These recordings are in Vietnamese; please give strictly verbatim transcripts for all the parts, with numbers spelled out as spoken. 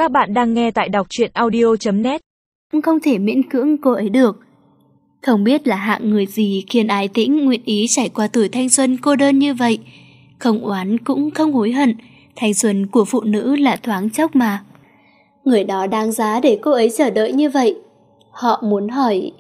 Các bạn đang nghe tại đọc truyện audio chấm net. Không thể miễn cưỡng cô ấy được. Không biết là hạng người gì khiến Ái Tĩnh nguyện ý trải qua tuổi thanh xuân cô đơn như vậy. Không oán cũng không hối hận, thanh xuân của phụ nữ là thoáng chốc mà. Người đó đáng giá để cô ấy chờ đợi như vậy. Họ muốn hỏi.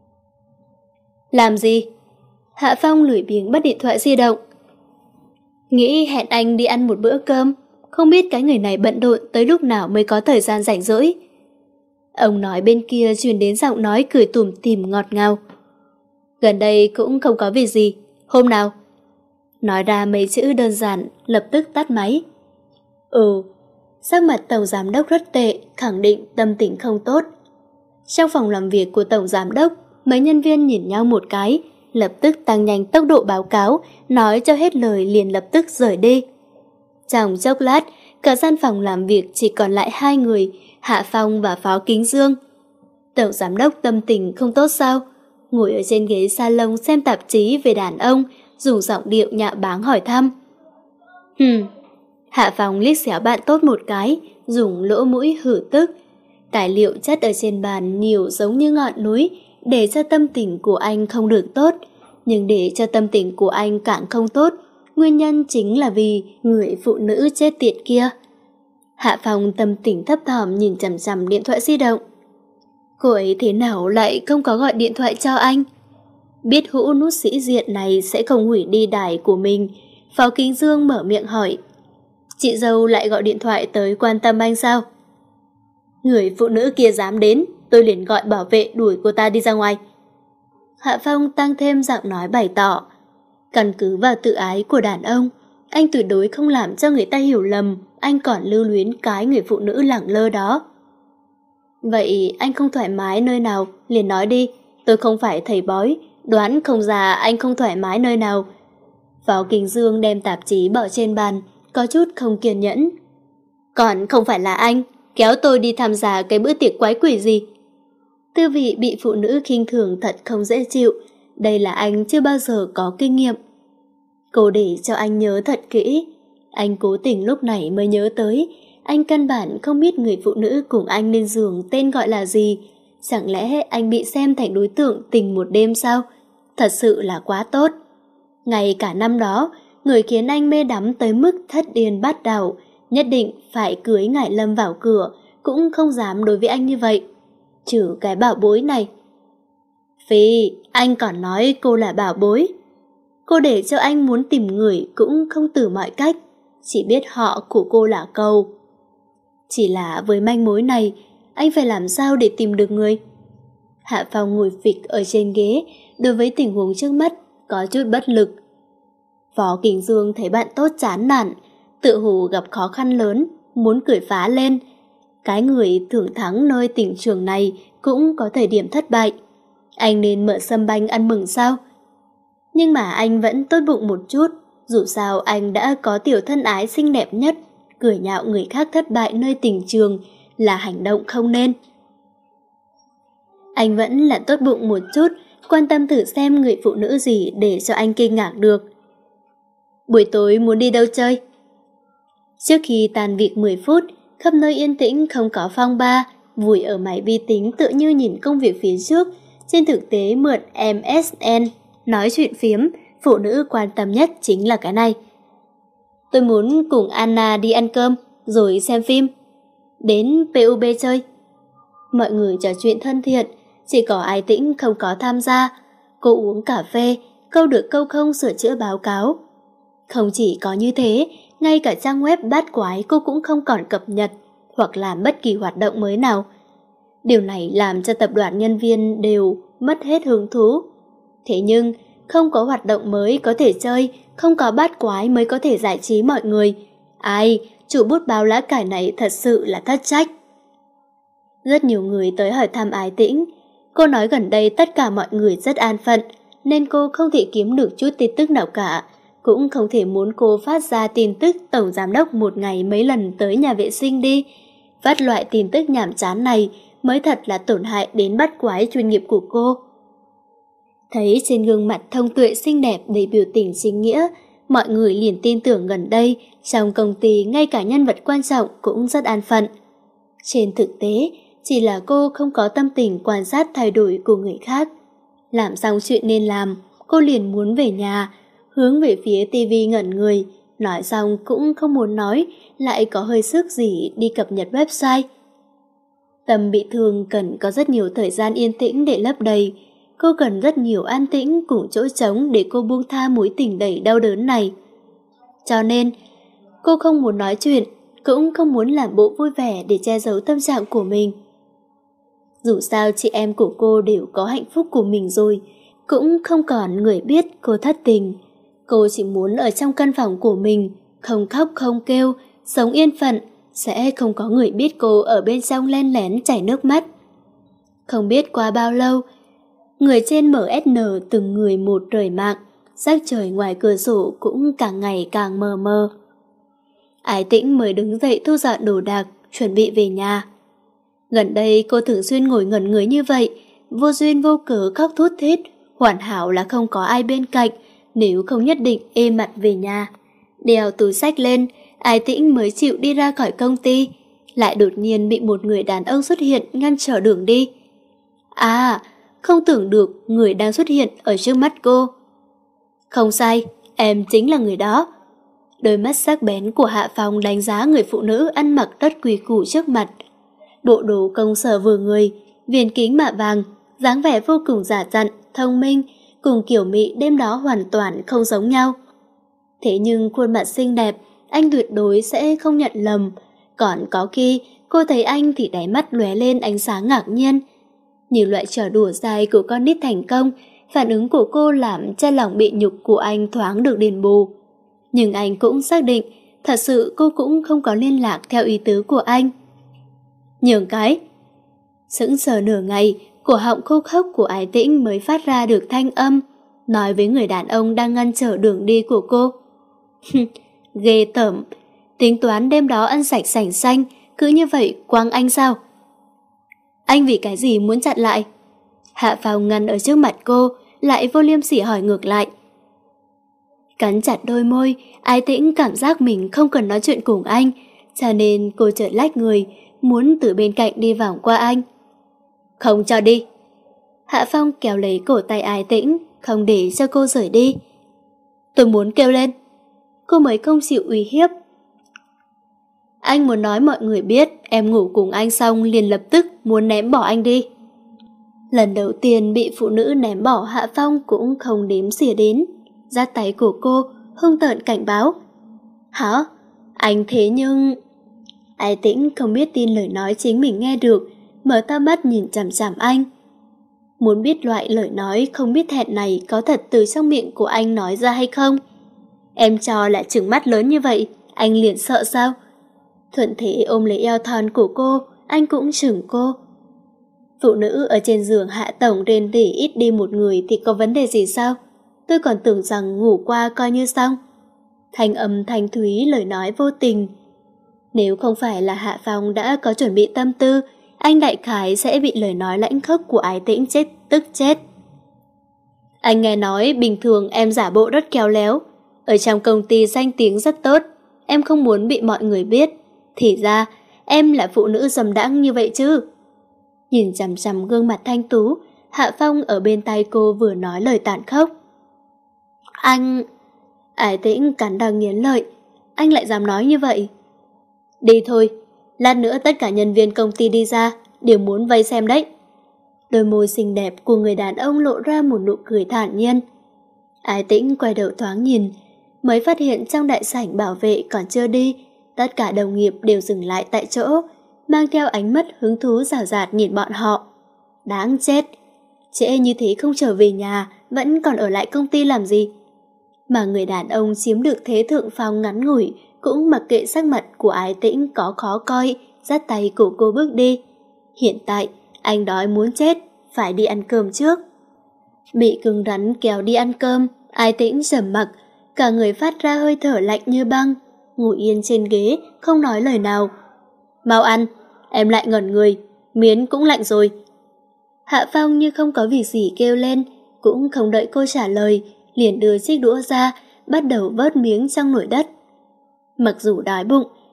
Làm gì? Hạ Phong lười biếng bắt điện thoại di động. Nghĩ hẹn anh đi ăn một bữa cơm, không biết cái người này bận rộn tới lúc nào mới có thời gian rảnh rỗi. Ông nói bên kia truyền đến giọng nói cười tủm tỉm ngọt ngào. Gần đây cũng không có việc gì, hôm nào? Nói ra mấy chữ đơn giản, lập tức tắt máy. Ừ, sắc mặt tổng giám đốc rất tệ, khẳng định tâm tình không tốt. Trong phòng làm việc của tổng giám đốc, mấy nhân viên nhìn nhau một cái, lập tức tăng nhanh tốc độ báo cáo, nói cho hết lời liền lập tức rời đi. Trong chốc lát, cả gian phòng làm việc chỉ còn lại hai người, Hạ Phong và Phó Kính Dương. Tổng giám đốc tâm tình không tốt sao? Ngồi ở trên ghế salon xem tạp chí về đàn ông, dùng giọng điệu nhạo báng hỏi thăm. Hừm, Hạ Phong liếc xéo bạn tốt một cái, dùng lỗ mũi hử tức. Tài liệu chất ở trên bàn nhiều giống như ngọn núi, để cho tâm tình của anh không được tốt. Nhưng để cho tâm tình của anh càng không tốt, nguyên nhân chính là vì người phụ nữ chết tiệt kia. Hạ Phong tâm tình thấp thỏm nhìn chằm chằm điện thoại di động. Cô ấy thế nào lại không có gọi điện thoại cho anh? Biết hũ nút sĩ diện này sẽ không hủy đi đài của mình, Phó Kính Dương mở miệng hỏi. Chị dâu lại gọi điện thoại tới quan tâm anh sao? Người phụ nữ kia dám đến, tôi liền gọi bảo vệ đuổi cô ta đi ra ngoài. Hạ Phong tăng thêm giọng nói bày tỏ. Căn cứ vào tự ái của đàn ông, anh tuyệt đối không làm cho người ta hiểu lầm anh còn lưu luyến cái người phụ nữ lẳng lơ đó. Vậy anh không thoải mái nơi nào, liền nói đi, tôi không phải thầy bói, đoán không ra anh không thoải mái nơi nào. Phó Kính Dương đem tạp chí bỏ trên bàn, có chút không kiên nhẫn. Còn không phải là anh, kéo tôi đi tham gia cái bữa tiệc quái quỷ gì. Tư vị bị phụ nữ khinh thường thật không dễ chịu, đây là anh chưa bao giờ có kinh nghiệm. Cô để cho anh nhớ thật kỹ, anh cố tình lúc này mới nhớ tới, anh căn bản không biết người phụ nữ cùng anh lên giường tên gọi là gì. Chẳng lẽ anh bị xem thành đối tượng tình một đêm sao? Thật sự là quá tốt. Ngay cả năm đó, người khiến anh mê đắm tới mức thất điên bát đảo, nhất định phải cưới Ngải Lâm vào cửa, cũng không dám đối với anh như vậy. Trừ cái bảo bối này. Phi, anh còn nói cô là bảo bối. Cô để cho anh muốn tìm người cũng không từ mọi cách, chỉ biết họ của cô là câu. Chỉ là với manh mối này, anh phải làm sao để tìm được người? Hạ Phong ngồi phịch ở trên ghế, đối với tình huống trước mắt, có chút bất lực. Phó Kính Dương thấy bạn tốt chán nản, tự hồ gặp khó khăn lớn, muốn cười phá lên. Cái người thường thắng nơi tỉnh trường này cũng có thời điểm thất bại. Anh nên mở sâm banh ăn mừng sao? Nhưng mà anh vẫn tốt bụng một chút, dù sao anh đã có tiểu thân ái xinh đẹp nhất, cười nhạo người khác thất bại nơi tình trường là hành động không nên. Anh vẫn là tốt bụng một chút, quan tâm thử xem người phụ nữ gì để cho anh kinh ngạc được. Buổi tối muốn đi đâu chơi? Trước khi tan việc mười phút, khắp nơi yên tĩnh không có phong ba, vùi ở máy vi tính tự như nhìn công việc phía trước, trên thực tế mượn em ét en, nói chuyện phiếm, phụ nữ quan tâm nhất chính là cái này. Tôi muốn cùng Anna đi ăn cơm, rồi xem phim. Đến pê u bê chơi. Mọi người trò chuyện thân thiện, chỉ có Ái Tĩnh không có tham gia. Cô uống cà phê, câu được câu không sửa chữa báo cáo. Không chỉ có như thế, ngay cả trang web bát quái cô cũng không còn cập nhật hoặc làm bất kỳ hoạt động mới nào. Điều này làm cho tập đoàn nhân viên đều mất hết hứng thú. Thế nhưng, không có hoạt động mới có thể chơi, không có bát quái mới có thể giải trí mọi người. Ai, chủ bút báo lá cải này thật sự là thất trách. Rất nhiều người tới hỏi thăm Ái Tĩnh. Cô nói gần đây tất cả mọi người rất an phận, nên cô không thể kiếm được chút tin tức nào cả. Cũng không thể muốn cô phát ra tin tức tổng giám đốc một ngày mấy lần tới nhà vệ sinh đi. Phát loại tin tức nhảm chán này mới thật là tổn hại đến bát quái chuyên nghiệp của cô. Thấy trên gương mặt thông tuệ xinh đẹp đầy biểu tình chính nghĩa, mọi người liền tin tưởng gần đây trong công ty ngay cả nhân vật quan trọng cũng rất an phận. Trên thực tế, chỉ là cô không có tâm tình quan sát thay đổi của người khác. Làm xong chuyện nên làm, cô liền muốn về nhà, hướng về phía tivi ngẩn người, nói xong cũng không muốn nói, lại có hơi sức gì đi cập nhật website. Tâm bị thương cần có rất nhiều thời gian yên tĩnh để lấp đầy, cô cần rất nhiều an tĩnh cùng chỗ trống để cô buông tha mối tình đầy đau đớn này. Cho nên, cô không muốn nói chuyện, cũng không muốn làm bộ vui vẻ để che giấu tâm trạng của mình. Dù sao chị em của cô đều có hạnh phúc của mình rồi, cũng không còn người biết cô thất tình. Cô chỉ muốn ở trong căn phòng của mình, không khóc không kêu, sống yên phận, sẽ không có người biết cô ở bên trong len lén chảy nước mắt. Không biết qua bao lâu, người trên em ét en từng người một rời mạng, sắc trời ngoài cửa sổ cũng càng ngày càng mờ mờ. Ái Tĩnh mới đứng dậy thu dọn đồ đạc, chuẩn bị về nhà. Gần đây cô thường xuyên ngồi ngẩn người như vậy, vô duyên vô cớ khóc thút thít, hoàn hảo là không có ai bên cạnh, nếu không nhất định ê mặt về nhà. Đeo túi xách lên, Ái Tĩnh mới chịu đi ra khỏi công ty, lại đột nhiên bị một người đàn ông xuất hiện ngăn trở đường đi. À, không tưởng được người đang xuất hiện ở trước mắt cô. Không sai, em chính là người đó. Đôi mắt sắc bén của Hạ Phong đánh giá người phụ nữ ăn mặc rất quý củ trước mặt. Bộ đồ công sở vừa người, viền kính mạ vàng, dáng vẻ vô cùng giả dặn, thông minh, cùng kiểu mỹ đêm đó hoàn toàn không giống nhau. Thế nhưng khuôn mặt xinh đẹp, anh tuyệt đối sẽ không nhận lầm. Còn có khi cô thấy anh thì đáy mắt lóe lên ánh sáng ngạc nhiên. Như loại trò đùa dai của con nít thành công, phản ứng của cô làm cho lòng bị nhục của anh thoáng được đền bù. Nhưng anh cũng xác định, thật sự cô cũng không có liên lạc theo ý tứ của anh. Nhường cái. Sững sờ nửa ngày, cổ họng khô khốc của Ái Tĩnh mới phát ra được thanh âm, nói với người đàn ông đang ngăn trở đường đi của cô. Ghê tởm, tính toán đêm đó ăn sạch sành xanh, cứ như vậy quăng anh sao? Anh vì cái gì muốn chặn lại? Hạ Phong ngăn ở trước mặt cô, lại vô liêm sỉ hỏi ngược lại. Cắn chặt đôi môi, Ái Tĩnh cảm giác mình không cần nói chuyện cùng anh, cho nên cô chợt lách người, muốn từ bên cạnh đi vòng qua anh. Không cho đi. Hạ Phong kéo lấy cổ tay Ái Tĩnh, không để cho cô rời đi. Tôi muốn kêu lên. Cô mới không chịu uy hiếp. Anh muốn nói mọi người biết em ngủ cùng anh xong liền lập tức muốn ném bỏ anh đi. Lần đầu tiên bị phụ nữ ném bỏ, Hạ Phong cũng không đếm xỉa đến, giắt tay của cô, hung tợn cảnh báo. Hả? Anh thế nhưng... Ái Tĩnh không biết tin lời nói chính mình nghe được, mở to mắt nhìn chằm chằm anh. Muốn biết loại lời nói không biết thẹn này có thật từ trong miệng của anh nói ra hay không? Em cho là trừng mắt lớn như vậy, anh liền sợ sao? Thuận thế ôm lấy eo thon của cô, anh cũng chừng cô. Phụ nữ ở trên giường Hạ tổng rên rỉ ít đi một người thì có vấn đề gì sao? Tôi còn tưởng rằng ngủ qua coi như xong. Thanh âm thanh thúy, lời nói vô tình. Nếu không phải là Hạ Phong đã có chuẩn bị tâm tư, anh đại khái sẽ bị lời nói lãnh khốc của Ái Tĩnh chết tức chết. Anh nghe nói bình thường em giả bộ rất khéo léo, ở trong công ty danh tiếng rất tốt, em không muốn bị mọi người biết. Thì ra em là phụ nữ dầm đãng như vậy chứ? Nhìn chằm chằm gương mặt thanh tú, Hạ Phong ở bên tay cô vừa nói lời tàn khốc. Anh... Ái Tĩnh cắn răng nghiến lợi. Anh lại dám nói như vậy? Đi thôi, lát nữa tất cả nhân viên công ty đi ra, đều muốn vây xem đấy. Đôi môi xinh đẹp của người đàn ông lộ ra một nụ cười thản nhiên. Ái Tĩnh quay đầu thoáng nhìn, mới phát hiện trong đại sảnh bảo vệ còn chưa đi, tất cả đồng nghiệp đều dừng lại tại chỗ, mang theo ánh mắt hứng thú rào rạt nhìn bọn họ. Đáng chết, trễ như thế không trở về nhà, vẫn còn ở lại công ty làm gì? Mà người đàn ông chiếm được thế thượng phong ngắn ngủi, cũng mặc kệ sắc mặt của Ái Tĩnh có khó coi, dắt tay của cô bước đi. Hiện tại, anh đói muốn chết, phải đi ăn cơm trước. Bị cứng rắn kéo đi ăn cơm, Ái Tĩnh trầm mặc, cả người phát ra hơi thở lạnh như băng, ngồi yên trên ghế, không nói lời nào. Mau ăn, em lại ngẩn người, miến cũng lạnh rồi. Hạ Phong như không có việc gì kêu lên, cũng không đợi cô trả lời, liền đưa chiếc đũa ra, bắt đầu vớt miếng trong nồi đất. Mặc dù đói bụng,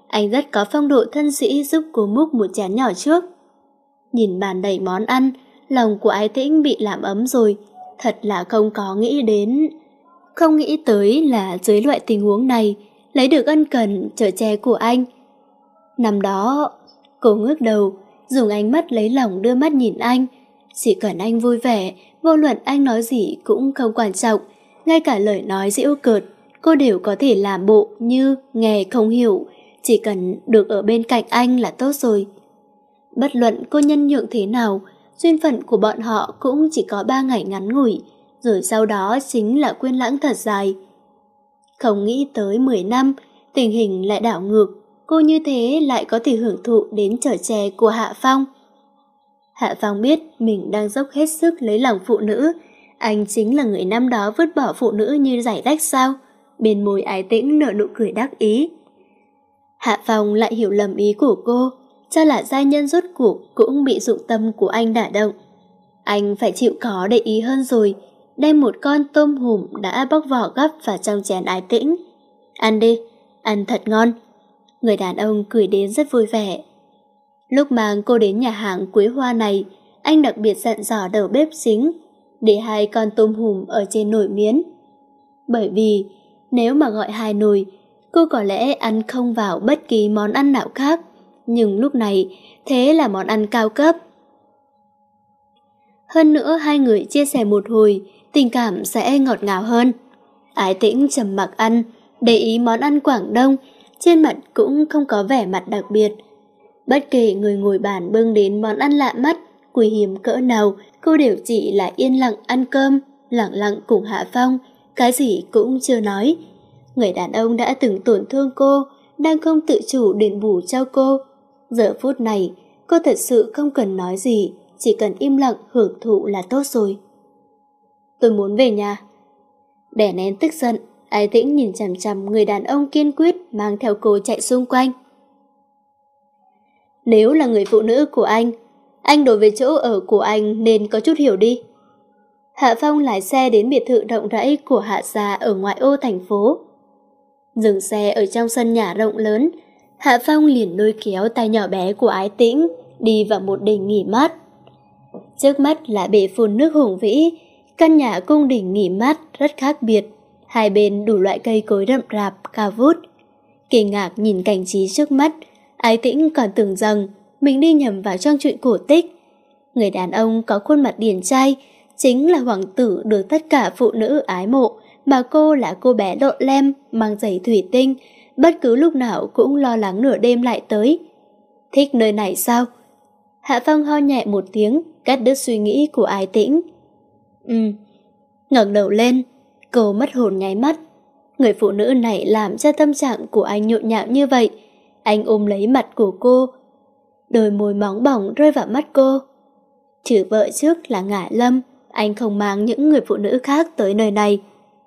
anh rất có phong độ thân sĩ giúp cô múc một chén nhỏ trước. Nhìn bàn đầy món ăn, lòng của Ái Tĩnh bị làm ấm rồi, thật là không có nghĩ đến. Không nghĩ tới là dưới loại tình huống này, lấy được ân cần chở che của anh. Năm đó, cô ngước đầu, dùng ánh mắt lấy lòng đưa mắt nhìn anh. Chỉ cần anh vui vẻ, vô luận anh nói gì cũng không quan trọng, ngay cả lời nói giễu cợt, cô đều có thể làm bộ như nghe không hiểu, chỉ cần được ở bên cạnh anh là tốt rồi. Bất luận cô nhân nhượng thế nào, duyên phận của bọn họ cũng chỉ có ba ngày ngắn ngủi, rồi sau đó chính là quên lãng thật dài. Không nghĩ tới mười năm, tình hình lại đảo ngược, cô như thế lại có thể hưởng thụ đến chở che của Hạ Phong. Hạ Phong biết mình đang dốc hết sức lấy lòng phụ nữ, anh chính là người năm đó vứt bỏ phụ nữ như giải rách sao? Bên môi Ái Tĩnh nở nụ cười đắc ý. Hạ Phong lại hiểu lầm ý của cô, cho là giai nhân rốt cuộc cũng bị dụng tâm của anh đả động. Anh phải chịu khó để ý hơn rồi, đem một con tôm hùm đã bóc vỏ gắp vào trong chén Ái Tĩnh. Ăn đi, ăn thật ngon. Người đàn ông cười đến rất vui vẻ. Lúc mang cô đến nhà hàng Quế Hoa này, anh đặc biệt dặn dò đầu bếp chính để hai con tôm hùm ở trên nồi miến. Bởi vì nếu mà gọi hai nồi, cô có lẽ ăn không vào bất kỳ món ăn nào khác, nhưng lúc này thế là món ăn cao cấp. Hơn nữa hai người chia sẻ một hồi, tình cảm sẽ ngọt ngào hơn. Ái Tĩnh trầm mặc ăn, để ý món ăn Quảng Đông, trên mặt cũng không có vẻ mặt đặc biệt. Bất kể người ngồi bàn bưng đến món ăn lạ mắt, quý hiếm cỡ nào, cô đều chỉ là yên lặng ăn cơm, lặng lặng cùng Hạ Phong, cái gì cũng chưa nói. Người đàn ông đã từng tổn thương cô, đang không tự chủ đền bù cho cô. Giờ phút này, cô thật sự không cần nói gì, chỉ cần im lặng hưởng thụ là tốt rồi. Tôi muốn về nhà. Đè nén tức giận, Ái Tĩnh nhìn chằm chằm người đàn ông kiên quyết mang theo cô chạy xung quanh. Nếu là người phụ nữ của anh, anh đối với chỗ ở của anh nên có chút hiểu đi. Hạ Phong lái xe đến biệt thự rộng rãi của Hạ gia ở ngoại ô thành phố. Dừng xe ở trong sân nhà rộng lớn, Hạ Phong liền lôi kéo tay nhỏ bé của Ái Tĩnh đi vào một đình nghỉ mát. Trước mắt là bể phun nước hùng vĩ, căn nhà cung đình nghỉ mát rất khác biệt, hai bên đủ loại cây cối rậm rạp, cao vút. Kinh ngạc nhìn cảnh trí trước mắt, Ái Tĩnh còn tưởng rằng mình đi nhầm vào trong truyện cổ tích. Người đàn ông có khuôn mặt điển trai, chính là hoàng tử được tất cả phụ nữ ái mộ, mà cô là cô bé lộ lem, mang giày thủy tinh, bất cứ lúc nào cũng lo lắng nửa đêm lại tới. Thích nơi này sao? Hạ Phong ho nhẹ một tiếng, cắt đứt suy nghĩ của Ái Tĩnh. Ừ, ngẩng đầu lên, cô mất hồn nháy mắt. Người phụ nữ này làm cho tâm trạng của anh nhộn nhạo như vậy. Anh ôm lấy mặt của cô, đôi môi móng bỏng rơi vào mắt cô. Trừ vợ trước là Ngải Lâm, anh không mang những người phụ nữ khác tới nơi này.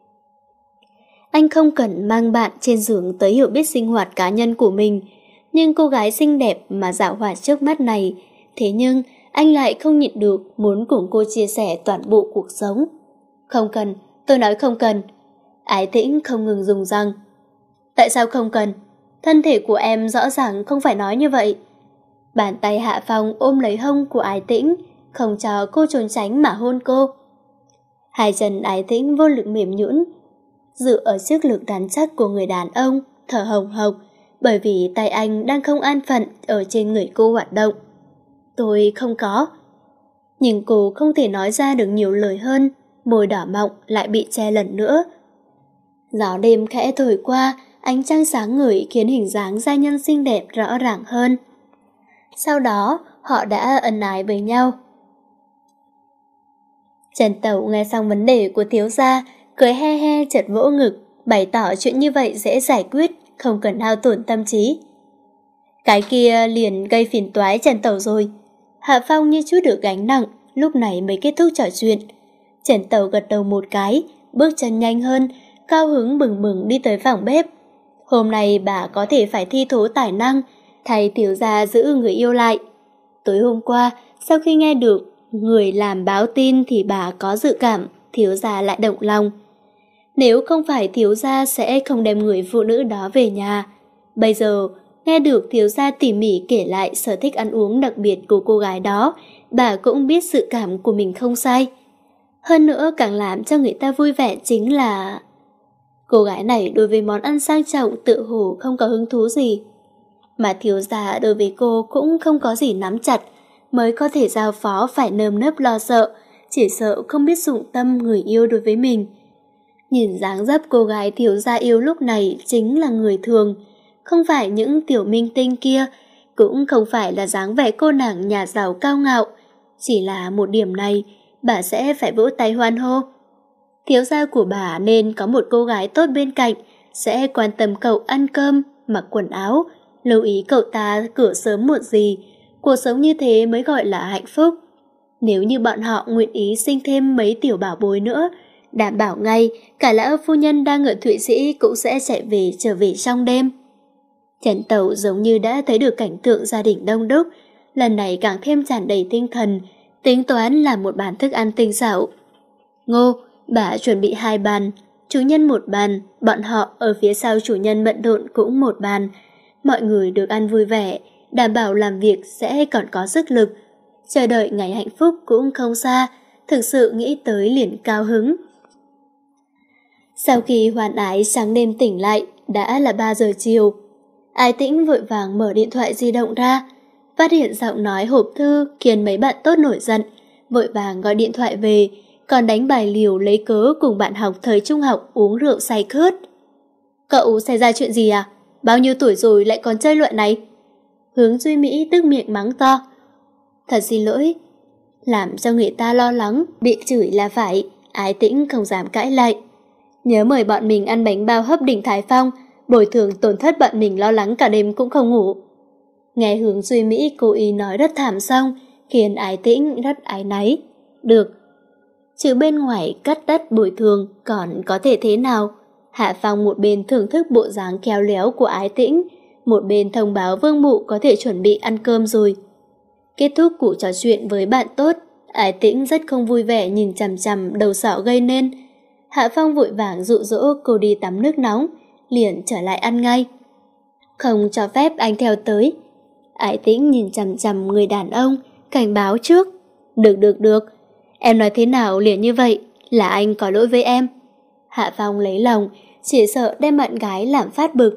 Anh không cần mang bạn trên giường tới hiểu biết sinh hoạt cá nhân của mình, nhưng cô gái xinh đẹp mà dạo hoạt trước mắt này, thế nhưng anh lại không nhịn được muốn cùng cô chia sẻ toàn bộ cuộc sống. Không cần, tôi nói không cần. Ái Tĩnh không ngừng dùng răng. Tại sao không cần? Thân thể của em rõ ràng không phải nói như vậy. Bàn tay Hạ Phong ôm lấy hông của Ái Tĩnh, không cho cô trốn tránh mà hôn cô. Hai chân Ái Tĩnh vô lực mềm nhũn, dựa ở sức lực rắn chắc của người đàn ông, thở hồng hộc, bởi vì tay anh đang không an phận ở trên người cô hoạt động. Tôi không có. Nhưng cô không thể nói ra được nhiều lời hơn, môi đỏ mọng lại bị che lần nữa. Gió đêm khẽ thổi qua, ánh trăng sáng ngời khiến hình dáng giai nhân xinh đẹp rõ ràng hơn. Sau đó, họ đã ân ái với nhau. Trần Tẩu nghe xong vấn đề của thiếu gia, cười he he chợt vỗ ngực, bày tỏ chuyện như vậy dễ giải quyết, không cần hao tổn tâm trí. Cái kia liền gây phiền toái Trần Tẩu rồi. Hạ Phong như chút được gánh nặng, lúc này mới kết thúc trò chuyện. Trần Tẩu gật đầu một cái, bước chân nhanh hơn, cao hứng bừng bừng đi tới phòng bếp. Hôm nay bà có thể phải thi thố tài năng, thay thiếu gia giữ người yêu lại. Tối hôm qua, sau khi nghe được người làm báo tin thì bà có dự cảm thiếu gia lại động lòng. Nếu không phải thiếu gia sẽ không đem người phụ nữ đó về nhà. Bây giờ, nghe được thiếu gia tỉ mỉ kể lại sở thích ăn uống đặc biệt của cô gái đó, bà cũng biết sự cảm của mình không sai. Hơn nữa càng làm cho người ta vui vẻ chính là cô gái này đối với món ăn sang trọng tự hồ không có hứng thú gì. Mà thiếu gia đối với cô cũng không có gì nắm chặt, mới có thể giao phó phải nơm nớp lo sợ, chỉ sợ không biết dụng tâm người yêu đối với mình. Nhìn dáng dấp cô gái thiếu gia yêu lúc này chính là người thường, không phải những tiểu minh tinh kia, cũng không phải là dáng vẻ cô nàng nhà giàu cao ngạo. Chỉ là một điểm này, bà sẽ phải vỗ tay hoan hô. Thiếu gia của bà nên có một cô gái tốt bên cạnh, sẽ quan tâm cậu ăn cơm, mặc quần áo, lưu ý cậu ta cửa sớm muộn gì. Cuộc sống như thế mới gọi là hạnh phúc. Nếu như bọn họ nguyện ý sinh thêm mấy tiểu bảo bối nữa, đảm bảo ngay cả lão phu nhân đang ở Thụy Sĩ cũng sẽ chạy về trở về trong đêm. Trần Tẩu giống như đã thấy được cảnh tượng gia đình đông đúc, lần này càng thêm tràn đầy tinh thần, tính toán làm một bàn thức ăn tinh xảo. Ngô, bà chuẩn bị hai bàn, chủ nhân một bàn, bọn họ ở phía sau chủ nhân bận rộn cũng một bàn. Mọi người được ăn vui vẻ, đảm bảo làm việc sẽ còn có sức lực. Chờ đợi ngày hạnh phúc cũng không xa, thực sự nghĩ tới liền cao hứng. Sau khi Hoàn Ái sáng đêm tỉnh lại, đã là ba giờ chiều. Ái Tĩnh vội vàng mở điện thoại di động ra, phát hiện giọng nói hộp thư khiến mấy bạn tốt nổi giận, vội vàng gọi điện thoại về, còn đánh bài liều lấy cớ cùng bạn học thời trung học uống rượu say khướt. Cậu xảy ra chuyện gì à? Bao nhiêu tuổi rồi lại còn chơi loại này? Hướng Duy Mỹ tức miệng mắng to. Thật xin lỗi. Làm cho người ta lo lắng, bị chửi là phải, Ái Tĩnh không dám cãi lại. Nhớ mời bọn mình ăn bánh bao hấp đỉnh Thái Phong, bồi thường tổn thất bọn mình lo lắng cả đêm cũng không ngủ. Nghe Hướng Duy Mỹ cố ý nói rất thảm xong, khiến Ái Tĩnh rất áy náy. Được. Chứ bên ngoài cắt đất bồi thường còn có thể thế nào? Hạ Phong một bên thưởng thức bộ dáng khéo léo của Ái Tĩnh, một bên thông báo Vương Mụ có thể chuẩn bị ăn cơm rồi. Kết thúc cuộc trò chuyện với bạn tốt, Ái Tĩnh rất không vui vẻ nhìn chằm chằm đầu sọ gây nên. Hạ Phong vội vàng dụ dỗ cô đi tắm nước nóng, liền trở lại ăn ngay. Không cho phép anh theo tới. Ái Tĩnh nhìn chằm chằm người đàn ông, cảnh báo trước. Được được được, em nói thế nào liền như vậy, là anh có lỗi với em. Hạ Phong lấy lòng, chỉ sợ đem bạn gái làm phát bực.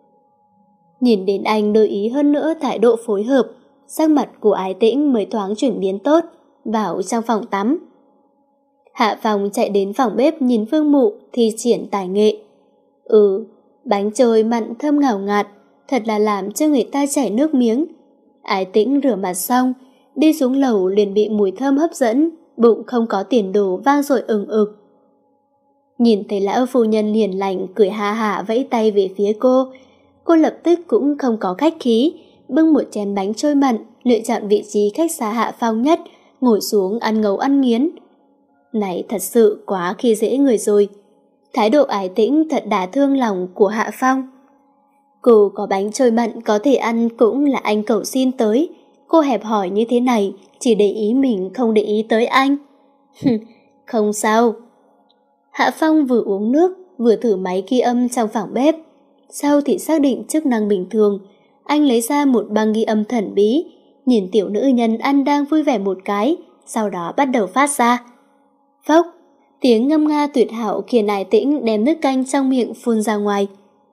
Nhìn đến anh đối ý hơn nữa thái độ phối hợp, sắc mặt của Ái Tĩnh mới thoáng chuyển biến tốt, vào trong phòng tắm. Hạ Phong chạy đến phòng bếp nhìn Vương Mụ thi triển tài nghệ. Ừ, bánh trôi mặn thơm ngào ngạt, thật là làm cho người ta chảy nước miếng. Ái Tĩnh rửa mặt xong, đi xuống lầu liền bị mùi thơm hấp dẫn, bụng không có tiền đồ vang dội ừng ực. Nhìn thấy lão phu nhân hiền lành cười ha hả vẫy tay về phía cô, cô lập tức cũng không có khách khí, bưng một chén bánh trôi mặn, lựa chọn vị trí cách xa Hạ Phong nhất, ngồi xuống ăn ngấu ăn nghiến. Này thật sự quá khi dễ người rồi. Thái độ Ái Tĩnh thật đả thương lòng của Hạ Phong. Cô có bánh trôi mặn có thể ăn cũng là anh cầu xin tới. Cô hẹp hỏi như thế này, chỉ để ý mình không để ý tới anh. Không sao. Hạ Phong vừa uống nước, vừa thử máy ghi âm trong phòng bếp. Sau thì xác định chức năng bình thường, anh lấy ra một băng ghi âm thần bí, nhìn tiểu nữ nhân ăn đang vui vẻ một cái, sau đó bắt đầu phát ra. Phốc, tiếng ngâm nga tuyệt hảo khiến Ái Tĩnh đem nước canh trong miệng phun ra ngoài.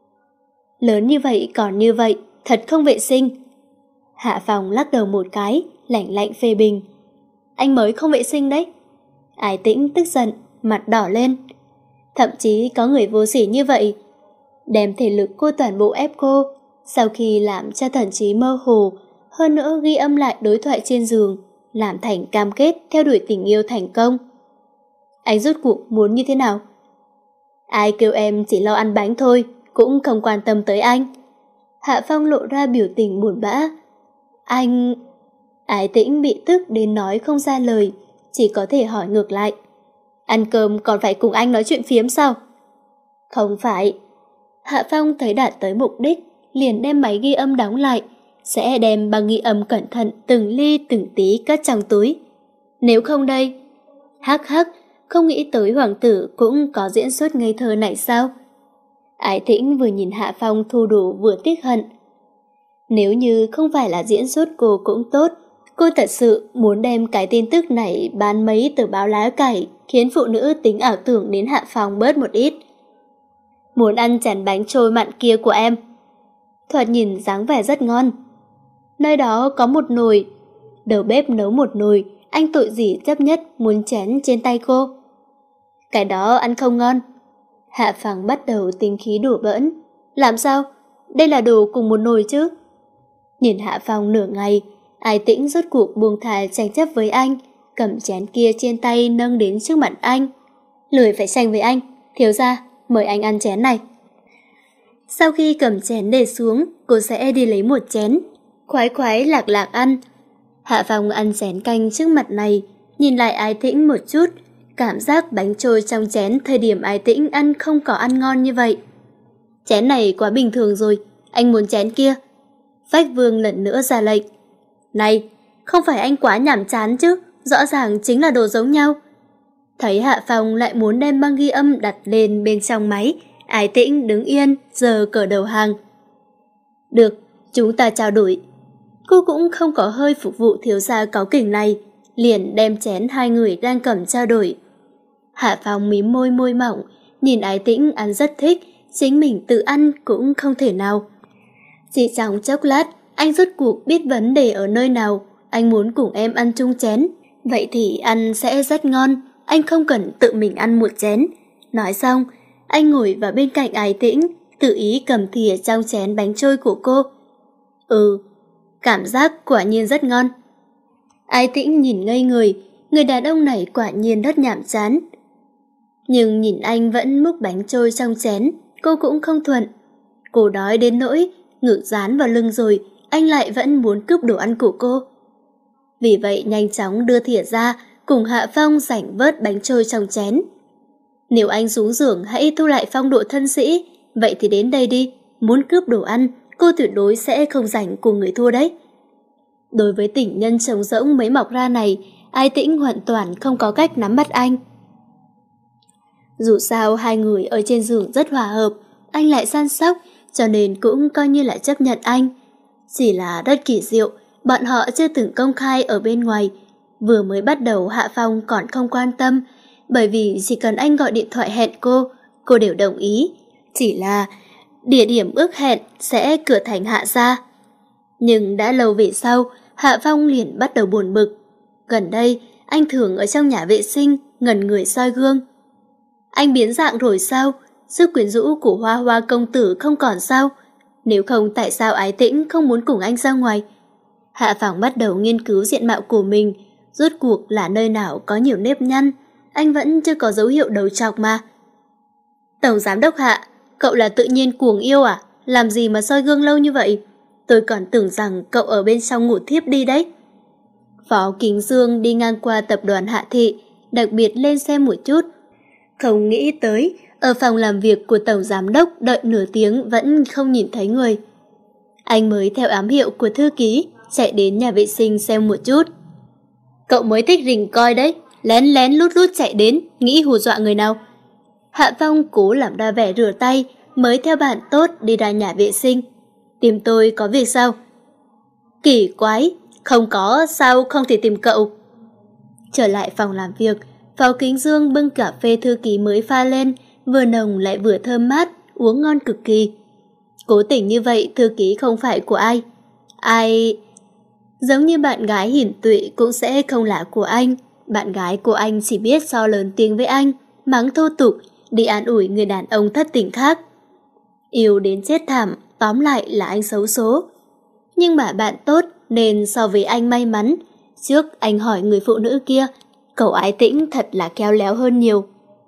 Lớn như vậy còn như vậy, thật không vệ sinh. Hạ Phong lắc đầu một cái, lạnh lạnh phê bình. Anh mới không vệ sinh đấy. Ái Tĩnh tức giận, mặt đỏ lên. Thậm chí có người vô sỉ như vậy. Đem thể lực cô toàn bộ ép cô, sau khi làm cho thần trí mơ hồ, hơn nữa ghi âm lại đối thoại trên giường, làm thành cam kết theo đuổi tình yêu thành công. Anh rốt cuộc muốn như thế nào? Ai kêu em chỉ lo ăn bánh thôi, cũng không quan tâm tới anh. Hạ Phong lộ ra biểu tình buồn bã. Anh... Ái Tĩnh bị tức đến nói không ra lời, chỉ có thể hỏi ngược lại. Ăn cơm còn phải cùng anh nói chuyện phiếm sao? Không phải. Hạ Phong thấy đạt tới mục đích, liền đem máy ghi âm đóng lại, sẽ đem băng ghi âm cẩn thận từng ly từng tí cất trong túi. Nếu không đây... Hắc hắc, không nghĩ tới hoàng tử cũng có diễn xuất ngây thơ này sao? Ái Tĩnh vừa nhìn Hạ Phong thu đủ vừa tiếc hận. Nếu như không phải là diễn xuất cô cũng tốt, cô thật sự muốn đem cái tin tức này bán mấy tờ báo lá cải, khiến phụ nữ tính ảo tưởng đến Hạ Phong bớt một ít. Muốn ăn chén bánh trôi mặn kia của em. Thoạt nhìn dáng vẻ rất ngon. Nơi đó có một nồi. Đầu bếp nấu một nồi, anh tội gì chấp nhất muốn chén trên tay cô. Cái đó ăn không ngon. Hạ Phong bắt đầu tính khí đùa bỡn. Làm sao? Đây là đồ cùng một nồi chứ. Nhìn Hạ Phong nửa ngày, Ái Tĩnh rốt cuộc buông thà tranh chấp với anh, cầm chén kia trên tay nâng đến trước mặt anh. Lười phải tranh với anh, thiếu gia, mời anh ăn chén này. Sau khi cầm chén để xuống, cô sẽ đi lấy một chén, khoái khoái lạc lạc ăn. Hạ Phong ăn chén canh trước mặt này, nhìn lại Ái Tĩnh một chút, cảm giác bánh trôi trong chén thời điểm Ái Tĩnh ăn không có ăn ngon như vậy. Chén này quá bình thường rồi, anh muốn chén kia. Phách Vương lần nữa ra lệnh. Này, không phải anh quá nhảm chán chứ, rõ ràng chính là đồ giống nhau. Thấy Hạ Phong lại muốn đem băng ghi âm đặt lên bên trong máy, Ái Tĩnh đứng yên, giờ cởi đầu hàng. Được, chúng ta trao đổi. Cô cũng không có hơi phục vụ thiếu gia cáu kỉnh này, liền đem chén hai người đang cầm trao đổi. Hạ Phong mím môi môi mỏng, nhìn Ái Tĩnh ăn rất thích, chính mình tự ăn cũng không thể nào. Chỉ trong chốc lát, anh rốt cuộc biết vấn đề ở nơi nào, anh muốn cùng em ăn chung chén, vậy thì ăn sẽ rất ngon, anh không cần tự mình ăn một chén. Nói xong, anh ngồi vào bên cạnh Ái Tĩnh, tự ý cầm thìa trong chén bánh trôi của cô. Ừ, cảm giác quả nhiên rất ngon. Ái Tĩnh nhìn ngây người, người đàn ông này quả nhiên rất nhảm chán. Nhưng nhìn anh vẫn múc bánh trôi trong chén, cô cũng không thuận. Cô đói đến nỗi, ngực dán vào lưng rồi, anh lại vẫn muốn cướp đồ ăn của cô. Vì vậy nhanh chóng đưa thìa ra, cùng Hạ Phong giành vớt bánh trôi trong chén. Nếu anh xuống giường hãy thu lại phong độ thân sĩ, vậy thì đến đây đi, muốn cướp đồ ăn, cô tuyệt đối sẽ không giành của người thua đấy. Đối với tình nhân trống rỗng mới mọc ra này, Ái Tĩnh hoàn toàn không có cách nắm bắt anh. Dù sao hai người ở trên giường rất hòa hợp, anh lại săn sóc, cho nên cũng coi như là chấp nhận anh. Chỉ là rất kỳ diệu, bọn họ chưa từng công khai ở bên ngoài. Vừa mới bắt đầu Hạ Phong còn không quan tâm, bởi vì chỉ cần anh gọi điện thoại hẹn cô, cô đều đồng ý. Chỉ là địa điểm ước hẹn sẽ cửa thành Hạ gia. Nhưng đã lâu về sau, Hạ Phong liền bắt đầu buồn bực. Gần đây, anh thường ở trong nhà vệ sinh, ngẩn người soi gương. Anh biến dạng rồi sao? Sức quyến rũ của Hoa Hoa công tử không còn sao? Nếu không tại sao Ái Tĩnh không muốn cùng anh ra ngoài? Hạ Phong bắt đầu nghiên cứu diện mạo của mình, rốt cuộc là nơi nào có nhiều nếp nhăn, anh vẫn chưa có dấu hiệu đầu trọc mà. Tổng giám đốc Hạ, cậu là tự nhiên cuồng yêu à? Làm gì mà soi gương lâu như vậy? Tôi còn tưởng rằng cậu ở bên trong ngủ thiếp đi đấy. Phó Kính Dương đi ngang qua tập đoàn Hạ Thị, đặc biệt lên xem một chút. Không nghĩ tới, ở phòng làm việc của tổng giám đốc đợi nửa tiếng vẫn không nhìn thấy người. Anh mới theo ám hiệu của thư ký, chạy đến nhà vệ sinh xem một chút. Cậu mới thích rình coi đấy, lén lén lút lút chạy đến, nghĩ hù dọa người nào. Hạ Phong cố làm ra vẻ rửa tay, mới theo bạn tốt đi ra nhà vệ sinh. Tìm tôi có việc sao? Kỳ quái, không có sao không thể tìm cậu. Trở lại phòng làm việc, Phó Kính Dương bưng cà phê thư ký mới pha lên, vừa nồng lại vừa thơm mát, uống ngon cực kỳ. Cố tình như vậy thư ký không phải của ai. Ai... Giống như bạn gái hiển tụy cũng sẽ không là của anh. Bạn gái của anh chỉ biết so lớn tiếng với anh, mắng thô tục, đi an ủi người đàn ông thất tình khác. Yêu đến chết thảm, tóm lại là anh xấu số. Nhưng mà bạn tốt nên so với anh may mắn. Trước anh hỏi người phụ nữ kia, cậu Ái Tĩnh thật là khéo léo hơn nhiều.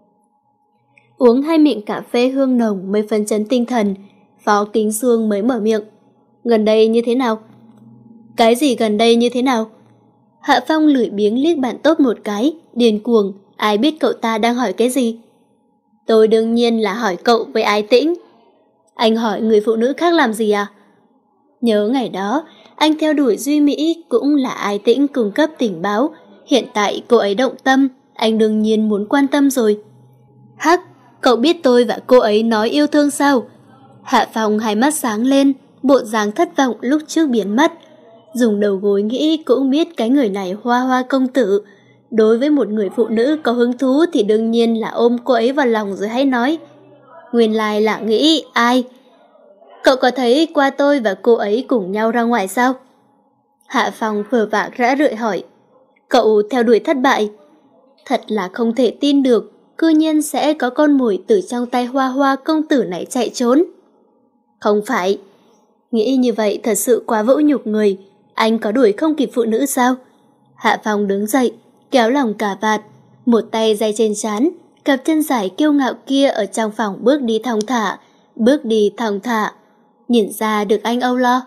Uống hai miệng cà phê hương nồng mới phấn chấn tinh thần, Phó Kính Dương mới mở miệng. Gần đây như thế nào? Cái gì gần đây như thế nào? Hạ Phong lười biếng liếc bạn tốt một cái, điên cuồng, ai biết cậu ta đang hỏi cái gì? Tôi đương nhiên là hỏi cậu với Ái Tĩnh. Anh hỏi người phụ nữ khác làm gì à? Nhớ ngày đó, anh theo đuổi Duy Mỹ cũng là Ái Tĩnh cung cấp tình báo. Hiện tại cô ấy động tâm, anh đương nhiên muốn quan tâm rồi. Hắc, cậu biết tôi và cô ấy nói yêu thương sao? Hạ Phong hai mắt sáng lên, bộ dáng thất vọng lúc trước biến mất. Dùng đầu gối nghĩ cũng biết cái người này Hoa Hoa công tử. Đối với một người phụ nữ có hứng thú thì đương nhiên là ôm cô ấy vào lòng rồi hãy nói. Nguyên lai là nghĩ ai? Cậu có thấy qua tôi và cô ấy cùng nhau ra ngoài sao? Hạ Phong vờ vả rã rượi hỏi. Cậu theo đuổi thất bại. Thật là không thể tin được, cư nhiên sẽ có con mồi từ trong tay Hoa Hoa công tử này chạy trốn. Không phải. Nghĩ như vậy thật sự quá vũ nhục người. Anh có đuổi không kịp phụ nữ sao? Hạ Phong đứng dậy, kéo lòng cà vạt, một tay day trên trán, cặp chân dài kiêu ngạo kia ở trong phòng bước đi thong thả, bước đi thong thả. Nhìn ra được anh âu lo.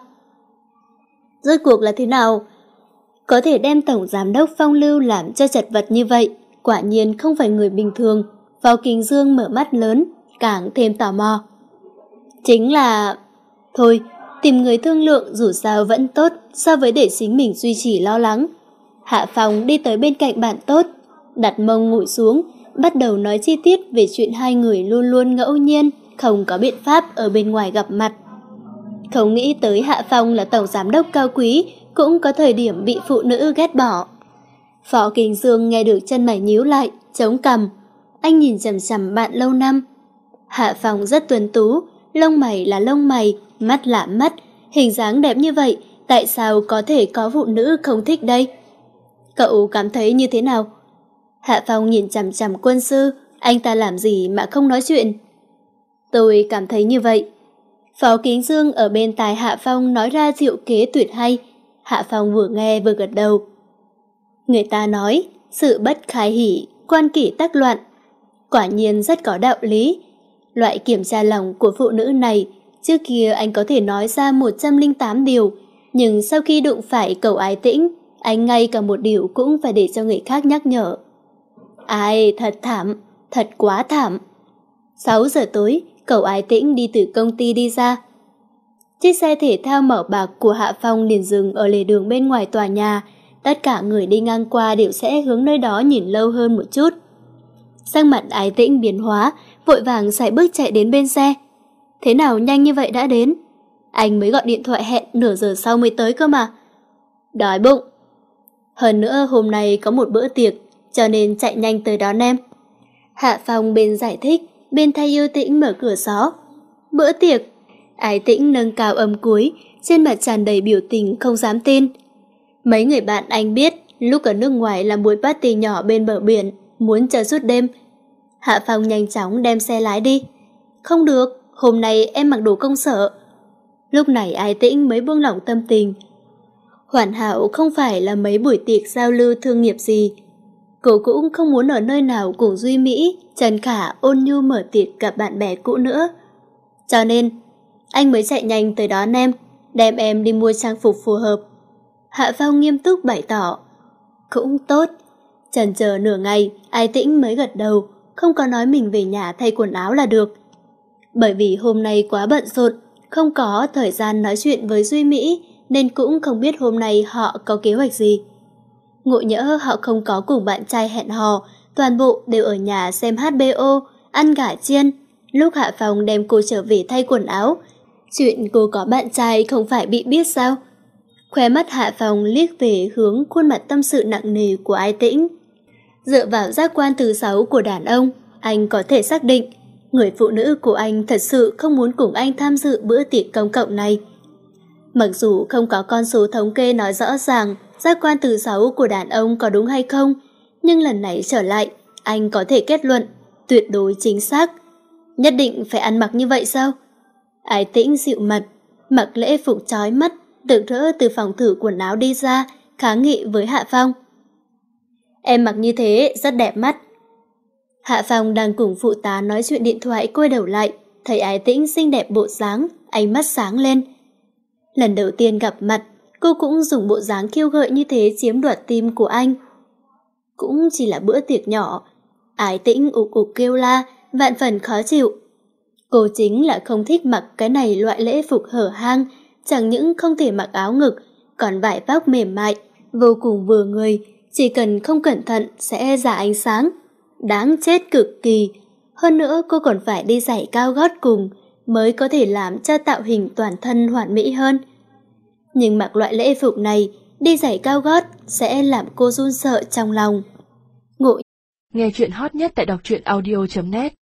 Rốt cuộc là thế nào? Có thể đem tổng giám đốc Phong Lưu làm cho chật vật như vậy, quả nhiên không phải người bình thường. Phó Kính Dương mở mắt lớn, càng thêm tò mò. Chính là... Thôi, tìm người thương lượng dù sao vẫn tốt so với để chính mình duy trì lo lắng. Hạ Phong đi tới bên cạnh bạn tốt, đặt mông ngồi xuống, bắt đầu nói chi tiết về chuyện hai người luôn luôn ngẫu nhiên, không có biện pháp ở bên ngoài gặp mặt. Không nghĩ tới Hạ Phong là tổng giám đốc cao quý, cũng có thời điểm bị phụ nữ ghét bỏ. Phó Kính Dương nghe được chân mày nhíu lại, chống cằm. Anh nhìn chằm chằm bạn lâu năm. Hạ Phong rất tuấn tú, lông mày là lông mày, mắt là mắt, hình dáng đẹp như vậy, tại sao có thể có phụ nữ không thích đây? Cậu cảm thấy như thế nào? Hạ Phong nhìn chằm chằm quân sư, anh ta làm gì mà không nói chuyện? Tôi cảm thấy như vậy. Phó Kính Dương ở bên tai Hạ Phong nói ra diệu kế tuyệt hay. Hạ Phong vừa nghe vừa gật đầu. Người ta nói, sự bất khai hỷ, quan kỷ tắc loạn. Quả nhiên rất có đạo lý. Loại kiểm tra lòng của phụ nữ này, trước kia anh có thể nói ra một trăm lẻ tám điều, nhưng sau khi đụng phải Cậu Ái Tĩnh, anh ngay cả một điều cũng phải để cho người khác nhắc nhở. Ai, thật thảm, thật quá thảm. sáu giờ tối, Cậu Ái Tĩnh đi từ công ty đi ra. Chiếc xe thể thao màu bạc của Hạ Phong liền dừng ở lề đường bên ngoài tòa nhà. Tất cả người đi ngang qua đều sẽ hướng nơi đó nhìn lâu hơn một chút. Sắc mặt Ái Tĩnh biến hóa, vội vàng sải bước chạy đến bên xe. Thế nào nhanh như vậy đã đến? Anh mới gọi điện thoại hẹn nửa giờ sau mới tới cơ mà. Đói bụng. Hơn nữa hôm nay có một bữa tiệc, cho nên chạy nhanh tới đón em. Hạ Phong bên giải thích, bên thay Yêu Tĩnh mở cửa xó. Bữa tiệc? Ái Tĩnh nâng cao âm cuối, trên mặt tràn đầy biểu tình không dám tin. Mấy người bạn anh biết, lúc ở nước ngoài làm buổi party nhỏ bên bờ biển, muốn chờ suốt đêm. Hạ Phong nhanh chóng đem xe lái đi. Không được, hôm nay em mặc đồ công sở. Lúc này Ái Tĩnh mới buông lỏng tâm tình. Hoàn hảo không phải là mấy buổi tiệc giao lưu thương nghiệp gì. Cô cũng không muốn ở nơi nào cùng Duy Mỹ, Trần Khả, Ôn Nhu mở tiệc gặp bạn bè cũ nữa. Cho nên, anh mới chạy nhanh tới đón em, đem em đi mua trang phục phù hợp. Hạ Phong nghiêm túc bày tỏ. Cũng tốt. Chần chờ nửa ngày, Ái Tĩnh mới gật đầu, không có nói mình về nhà thay quần áo là được. Bởi vì hôm nay quá bận rộn, không có thời gian nói chuyện với Duy Mỹ, nên cũng không biết hôm nay họ có kế hoạch gì. Ngộ nhỡ họ không có cùng bạn trai hẹn hò, toàn bộ đều ở nhà xem hát bê o, ăn gà chiên. Lúc Hạ Phong đem cô trở về thay quần áo, chuyện cô có bạn trai không phải bị biết sao? Khóe mắt Hạ Phong liếc về hướng khuôn mặt tâm sự nặng nề của Ái Tĩnh. Dựa vào giác quan thứ sáu của đàn ông, anh có thể xác định người phụ nữ của anh thật sự không muốn cùng anh tham dự bữa tiệc công cộng này. Mặc dù không có con số thống kê nói rõ ràng giác quan thứ sáu của đàn ông có đúng hay không, nhưng lần này trở lại, anh có thể kết luận tuyệt đối chính xác. Nhất định phải ăn mặc như vậy sao? Ái Tĩnh dịu mặt, mặc lễ phục chói mắt, rực rỡ từ phòng thử quần áo đi ra, kháng nghị với Hạ Phong. Em mặc như thế rất đẹp mắt. Hạ Phong đang cùng phụ tá nói chuyện điện thoại, quay đầu lại, thấy Ái Tĩnh xinh đẹp bộ dáng, ánh mắt sáng lên. Lần đầu tiên gặp mặt, cô cũng dùng bộ dáng khiêu gợi như thế chiếm đoạt tim của anh. Cũng chỉ là bữa tiệc nhỏ. Ái Tĩnh ục ục kêu la, vạn phần khó chịu. Cô chính là không thích mặc cái này loại lễ phục hở hang, chẳng những không thể mặc áo ngực, còn vải vóc mềm mại, vô cùng vừa người, chỉ cần không cẩn thận sẽ ra ánh sáng. Đáng chết cực kỳ. Hơn nữa cô còn phải đi giày cao gót cùng, mới có thể làm cho tạo hình toàn thân hoàn mỹ hơn. Nhưng mặc loại lễ phục này, đi giày cao gót sẽ làm cô run sợ trong lòng. Ngộ Nghe chuyện hot nhất tại đọc truyện audio chấm net.